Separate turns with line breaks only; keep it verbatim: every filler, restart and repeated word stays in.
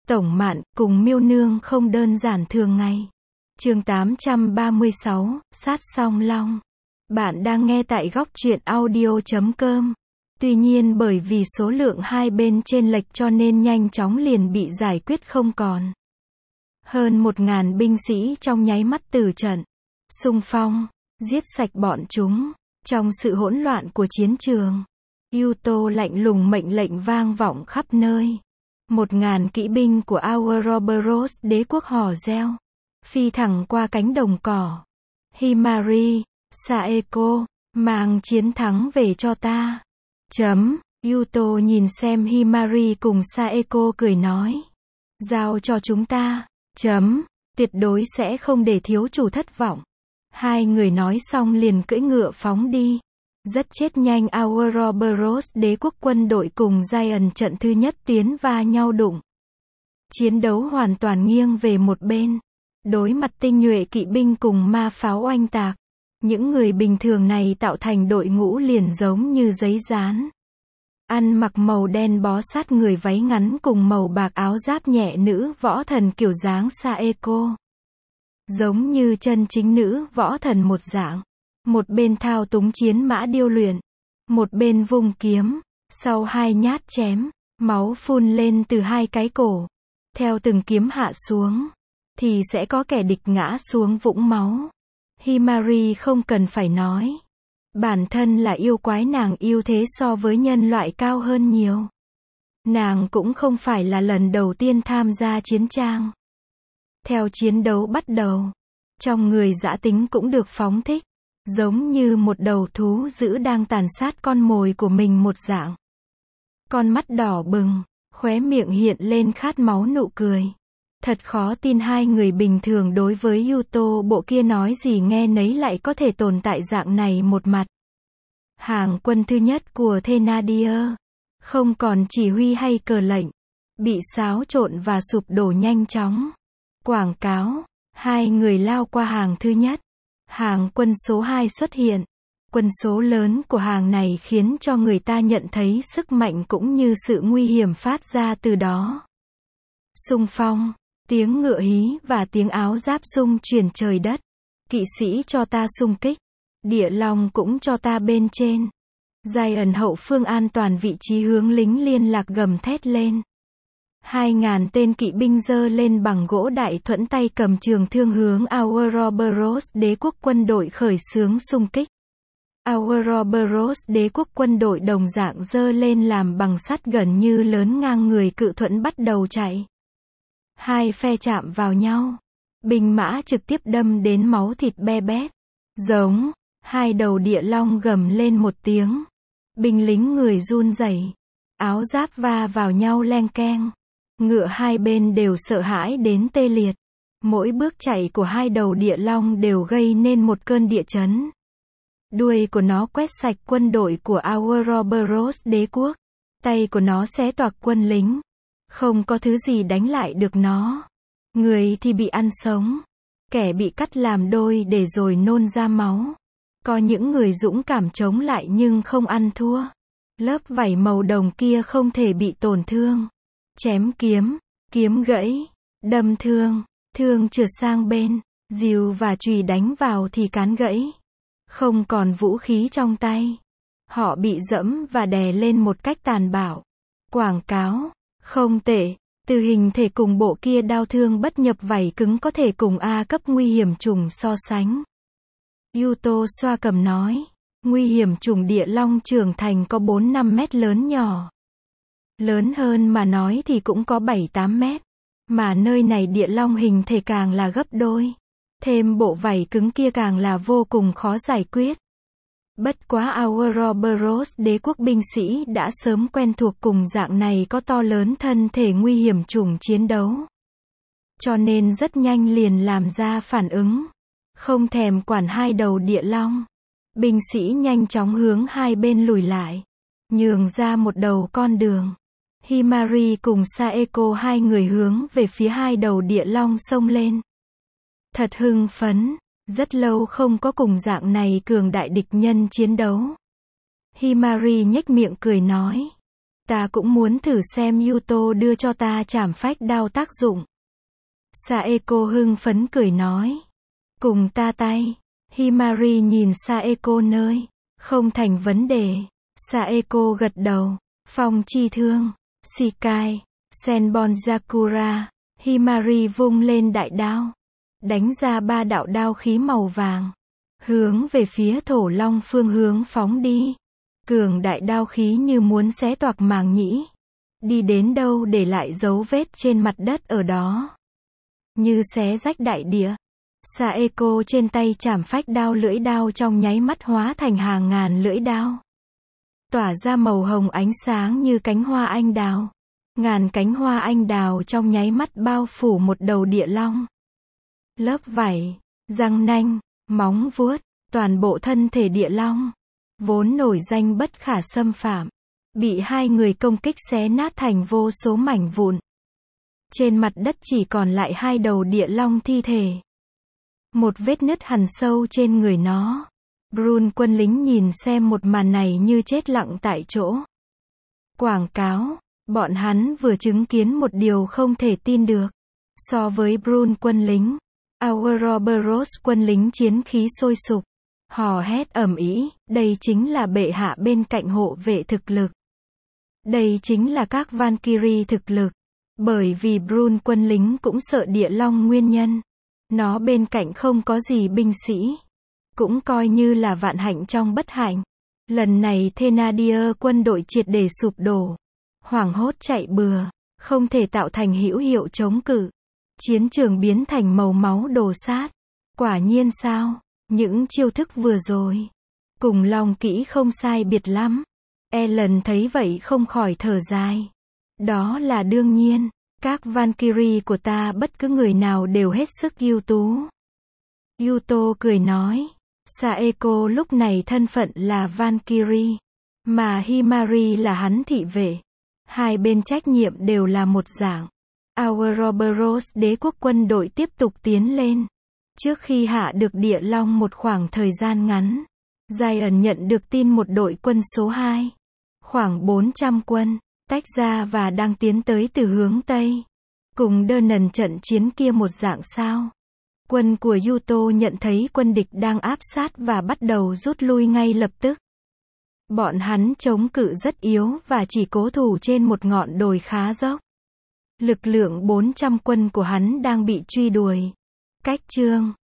Tổng Mạn, cùng Miêu Nương không đơn giản thường ngày. Chương tám trăm ba mươi sáu, Sát Song Long. Bạn đang nghe tại góc truyện audio chấm com. Tuy nhiên bởi vì số lượng hai bên chênh lệch cho nên nhanh chóng liền bị giải quyết không còn. Hơn một ngàn binh sĩ trong nháy mắt từ trận. Xung phong, giết sạch bọn chúng. Trong sự hỗn loạn của chiến trường, Yuto lạnh lùng mệnh lệnh vang vọng khắp nơi. Một ngàn kỵ binh của Ouroboros đế quốc hò reo, phi thẳng qua cánh đồng cỏ. Himari, Saeko, mang chiến thắng về cho ta. Chấm. Yuto nhìn xem Himari cùng Saeko cười nói. Giao cho chúng ta. Chấm. Tuyệt đối sẽ không để thiếu chủ thất vọng. Hai người nói xong liền cưỡi ngựa phóng đi. Rất chết nhanh Ouroboros đế quốc quân đội cùng Giant trận thứ nhất tiến va nhau đụng. Chiến đấu hoàn toàn nghiêng về một bên. Đối mặt tinh nhuệ kỵ binh cùng ma pháo oanh tạc. Những người bình thường này tạo thành đội ngũ liền giống như giấy dán. Ăn mặc màu đen bó sát người váy ngắn cùng màu bạc áo giáp nhẹ nữ võ thần kiểu dáng Saeko. Giống như chân chính nữ võ thần một dạng. Một bên thao túng chiến mã điêu luyện. Một bên vung kiếm. Sau hai nhát chém, máu phun lên từ hai cái cổ. Theo từng kiếm hạ xuống, thì sẽ có kẻ địch ngã xuống vũng máu. Himari không cần phải nói. Bản thân là yêu quái, nàng yêu thế so với nhân loại cao hơn nhiều. Nàng cũng không phải là lần đầu tiên tham gia chiến trang. Theo chiến đấu bắt đầu, trong người dã tính cũng được phóng thích. Giống như một đầu thú dữ đang tàn sát con mồi của mình một dạng. Con mắt đỏ bừng, khóe miệng hiện lên khát máu nụ cười. Thật khó tin hai người bình thường đối với Yuto bộ kia nói gì nghe nấy lại có thể tồn tại dạng này một mặt. Hàng quân thứ nhất của Thennadir, không còn chỉ huy hay cờ lệnh, bị xáo trộn và sụp đổ nhanh chóng. Quảng cáo, hai người lao qua hàng thứ nhất. Hàng quân số hai xuất hiện. Quân số lớn của hàng này khiến cho người ta nhận thấy sức mạnh cũng như sự nguy hiểm phát ra từ đó. Xung phong, tiếng ngựa hí và tiếng áo giáp rung chuyển trời đất. Kỵ sĩ cho ta xung kích. Địa long cũng cho ta bên trên. Giant hậu phương an toàn vị trí hướng lính liên lạc gầm thét lên. Hai ngàn tên kỵ binh giơ lên bằng gỗ đại thuẫn tay cầm trường thương hướng Ouroboros đế quốc quân đội khởi xướng xung kích. Ouroboros đế quốc quân đội đồng dạng giơ lên làm bằng sắt gần như lớn ngang người cự thuẫn bắt đầu chạy. Hai phe chạm vào nhau. Binh mã trực tiếp đâm đến máu thịt be bét. Giống. Hai đầu địa long gầm lên một tiếng. Binh lính người run rẩy. Áo giáp va vào nhau leng keng. Ngựa hai bên đều sợ hãi đến tê liệt. Mỗi bước chạy của hai đầu địa long đều gây nên một cơn địa chấn. Đuôi của nó quét sạch quân đội của Ouroboros đế quốc. Tay của nó xé toạc quân lính. Không có thứ gì đánh lại được nó. Người thì bị ăn sống. Kẻ bị cắt làm đôi để rồi nôn ra máu. Có những người dũng cảm chống lại nhưng không ăn thua. Lớp vảy màu đồng kia không thể bị tổn thương. Chém kiếm, kiếm gãy, đâm thương, thương trượt sang bên, rìu và chùy đánh vào thì cán gãy. Không còn vũ khí trong tay. Họ bị dẫm và đè lên một cách tàn bạo. Quảng cáo, không tệ, từ hình thể cùng bộ kia đao thương bất nhập vảy cứng có thể cùng A cấp nguy hiểm trùng so sánh. Yuto xoa cầm nói, nguy hiểm trùng địa long trưởng thành có bốn năm mét lớn nhỏ. Lớn hơn mà nói thì cũng có bảy tám mét. Mà nơi này địa long hình thể càng là gấp đôi. Thêm bộ vảy cứng kia càng là vô cùng khó giải quyết. Bất quá Ouroboros đế quốc binh sĩ đã sớm quen thuộc cùng dạng này có to lớn thân thể nguy hiểm chủng chiến đấu. Cho nên rất nhanh liền làm ra phản ứng. Không thèm quản hai đầu địa long. Binh sĩ nhanh chóng hướng hai bên lùi lại. Nhường ra một đầu con đường. Himari cùng Saeko hai người hướng về phía hai đầu địa long xông lên. Thật hưng phấn, rất lâu không có cùng dạng này cường đại địch nhân chiến đấu. Himari nhếch miệng cười nói. Ta cũng muốn thử xem Yuto đưa cho ta trảm phách đao tác dụng. Saeko hưng phấn cười nói. Cùng ta tay. Himari nhìn Saeko nơi. Không thành vấn đề. Saeko gật đầu. Phong chi thương. Shikai. Senbon Zakura. Himari vung lên đại đao. Đánh ra ba đạo đao khí màu vàng. Hướng về phía thổ long phương hướng phóng đi. Cường đại đao khí như muốn xé toạc màng nhĩ. Đi đến đâu để lại dấu vết trên mặt đất ở đó. Như xé rách đại địa. Saeko trên tay trảm phách đao lưỡi đao trong nháy mắt hóa thành hàng ngàn lưỡi đao. Tỏa ra màu hồng ánh sáng như cánh hoa anh đào. Ngàn cánh hoa anh đào trong nháy mắt bao phủ một đầu địa long. Lớp vảy, răng nanh, móng vuốt, toàn bộ thân thể địa long. Vốn nổi danh bất khả xâm phạm. Bị hai người công kích xé nát thành vô số mảnh vụn. Trên mặt đất chỉ còn lại hai đầu địa long thi thể. Một vết nứt hằn sâu trên người nó. Brun quân lính nhìn xem một màn này như chết lặng tại chỗ. Quảng cáo, bọn hắn vừa chứng kiến một điều không thể tin được. So với Brun quân lính, Ouroboros quân lính chiến khí sôi sục. Hò hét ầm ĩ, đây chính là bệ hạ bên cạnh hộ vệ thực lực. Đây chính là các Valkyrie thực lực. Bởi vì Brun quân lính cũng sợ địa long nguyên nhân. Nó bên cạnh không có gì binh sĩ. Cũng coi như là vạn hạnh trong bất hạnh. Lần này Thenadier quân đội triệt để sụp đổ. Hoảng hốt chạy bừa. Không thể tạo thành hữu hiệu chống cự. Chiến trường biến thành màu máu đổ sát. Quả nhiên sao? Những chiêu thức vừa rồi. Cùng long kỹ không sai biệt lắm. Ellen thấy vậy không khỏi thở dài. Đó là đương nhiên. Các Valkyrie của ta bất cứ người nào đều hết sức ưu tú. Yuto cười nói. Saeko lúc này thân phận là Valkyrie. Mà Himari là hắn thị vệ. Hai bên trách nhiệm đều là một dạng. Ouroboros đế quốc quân đội tiếp tục tiến lên. Trước khi hạ được địa long một khoảng thời gian ngắn, Giant nhận được tin một đội quân số hai, khoảng bốn trăm quân, tách ra và đang tiến tới từ hướng Tây. Cùng đơn nần trận chiến kia một dạng sao. Quân của Yuto nhận thấy quân địch đang áp sát và bắt đầu rút lui ngay lập tức. Bọn hắn chống cự rất yếu và chỉ cố thủ trên một ngọn đồi khá dốc. Lực lượng bốn trăm quân của hắn đang bị truy đuổi. Cách chương